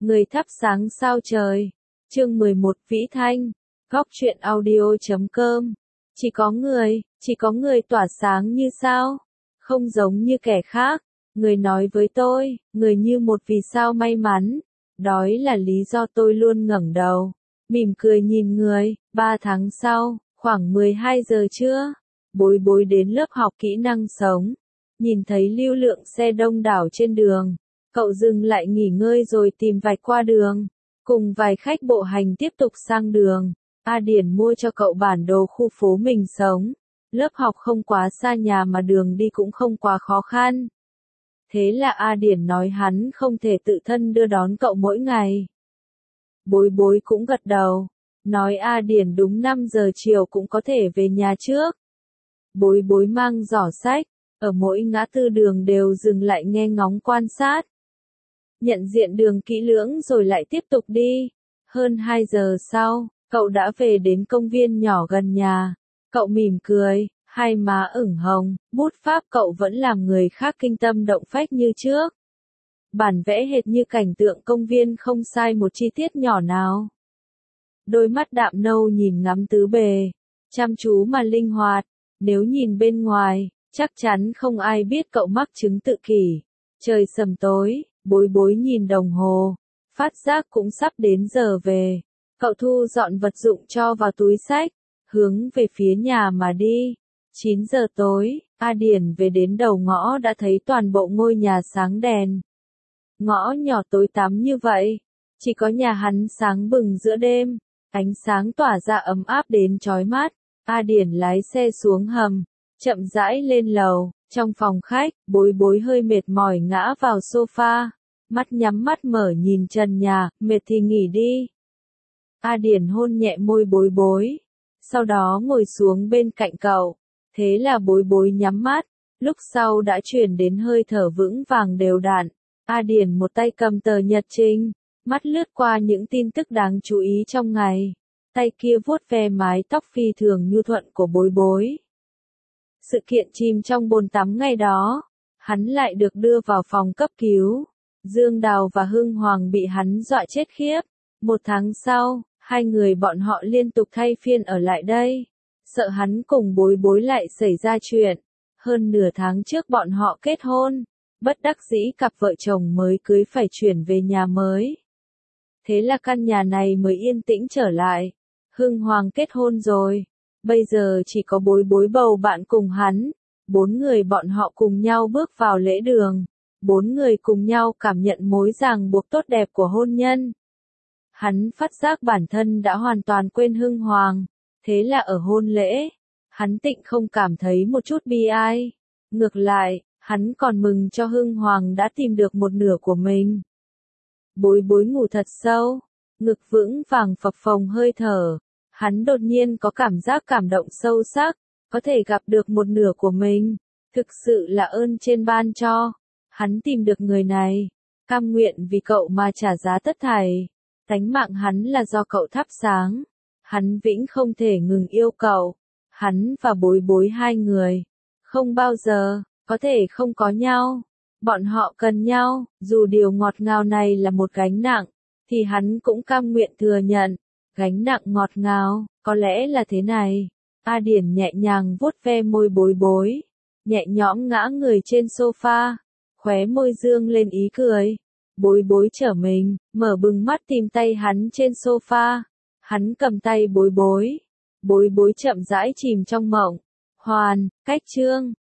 Người thắp sáng sao trời. Chương 11 Vĩ Thanh. Góc truyện audio.com. Chỉ có người tỏa sáng như sao. Không giống như kẻ khác. Người nói với tôi, người như một vì sao may mắn. Đói là lý do tôi luôn ngẩng đầu. Mỉm cười nhìn người. 3 tháng sau, khoảng 12 giờ trưa. Bối bối đến lớp học kỹ năng sống. Nhìn thấy lưu lượng xe đông đảo trên đường. Cậu dừng lại nghỉ ngơi rồi tìm vạch qua đường. Cùng vài khách bộ hành tiếp tục sang đường. A Điển mua cho cậu bản đồ khu phố mình sống. Lớp học không quá xa nhà mà đường đi cũng không quá khó khăn. Thế là A Điển nói hắn không thể tự thân đưa đón cậu mỗi ngày. Bối bối cũng gật đầu. Nói A Điển đúng 5 giờ chiều cũng có thể về nhà trước. Bối bối mang giỏ sách. Ở mỗi ngã tư đường đều dừng lại nghe ngóng quan sát. Nhận diện đường kỹ lưỡng rồi lại tiếp tục đi. Hơn 2 giờ sau, cậu đã về đến công viên nhỏ gần nhà. Cậu mỉm cười, hai má ửng hồng, bút pháp cậu vẫn làm người khác kinh tâm động phách như trước. Bản vẽ hệt như cảnh tượng công viên không sai một chi tiết nhỏ nào. Đôi mắt đạm nâu nhìn ngắm tứ bề, chăm chú mà linh hoạt. Nếu nhìn bên ngoài, chắc chắn không ai biết cậu mắc chứng tự kỷ. Trời sầm tối. Bối bối nhìn đồng hồ, phát giác cũng sắp đến giờ về. Cậu thu dọn vật dụng cho vào túi xách, hướng về phía nhà mà đi. 9 giờ tối, A Điển về đến đầu ngõ đã thấy toàn bộ ngôi nhà sáng đèn. Ngõ nhỏ tối tăm như vậy, chỉ có nhà hắn sáng bừng giữa đêm, ánh sáng tỏa ra ấm áp đến chói mắt. A Điển lái xe xuống hầm, chậm rãi lên lầu. Trong phòng khách, bối bối hơi mệt mỏi ngã vào sofa, mắt nhắm mắt mở nhìn trần nhà, mệt thì nghỉ đi. A Điển hôn nhẹ môi bối bối, sau đó ngồi xuống bên cạnh cậu, thế là bối bối nhắm mắt, lúc sau đã chuyển đến hơi thở vững vàng đều đặn. A Điển một tay cầm tờ nhật trình, mắt lướt qua những tin tức đáng chú ý trong ngày, tay kia vuốt ve mái tóc phi thường nhu thuận của bối bối. Sự kiện chìm trong bồn tắm ngày đó, hắn lại được đưa vào phòng cấp cứu. Dương Đào và Hưng Hoàng bị hắn dọa chết khiếp. 1 tháng sau, hai người bọn họ liên tục thay phiên ở lại đây. Sợ hắn cùng bối bối lại xảy ra chuyện. Hơn nửa tháng trước bọn họ kết hôn. Bất đắc dĩ cặp vợ chồng mới cưới phải chuyển về nhà mới. Thế là căn nhà này mới yên tĩnh trở lại. Hưng Hoàng kết hôn rồi. Bây giờ chỉ có bối bối bầu bạn cùng hắn. 4 người bọn họ cùng nhau bước vào lễ đường. 4 người cùng nhau cảm nhận mối ràng buộc tốt đẹp của hôn nhân. Hắn phát giác bản thân đã hoàn toàn quên Hưng Hoàng. Thế là ở hôn lễ, hắn tịnh không cảm thấy một chút bi ai. Ngược lại, hắn còn mừng cho Hưng Hoàng đã tìm được một nửa của mình. Bối bối ngủ thật sâu, ngực vững vàng phập phồng hơi thở. Hắn đột nhiên có cảm giác cảm động sâu sắc, có thể gặp được một nửa của mình, thực sự là ơn trên ban cho. Hắn tìm được người này, cam nguyện vì cậu mà trả giá tất thảy. Tánh mạng hắn là do cậu thắp sáng. Hắn vĩnh không thể ngừng yêu cậu. Hắn và bối bối hai người, không bao giờ, có thể không có nhau. Bọn họ cần nhau, dù điều ngọt ngào này là một gánh nặng, thì hắn cũng cam nguyện thừa nhận. Gánh nặng ngọt ngào, có lẽ là thế này. A Điển nhẹ nhàng vuốt ve môi bối bối, nhẹ nhõm ngã người trên sofa, khóe môi dương lên ý cười. Bối bối trở mình, mở bừng mắt tìm tay hắn trên sofa. Hắn cầm tay bối bối. Bối bối chậm rãi chìm trong mộng. Hoàn, cách chương.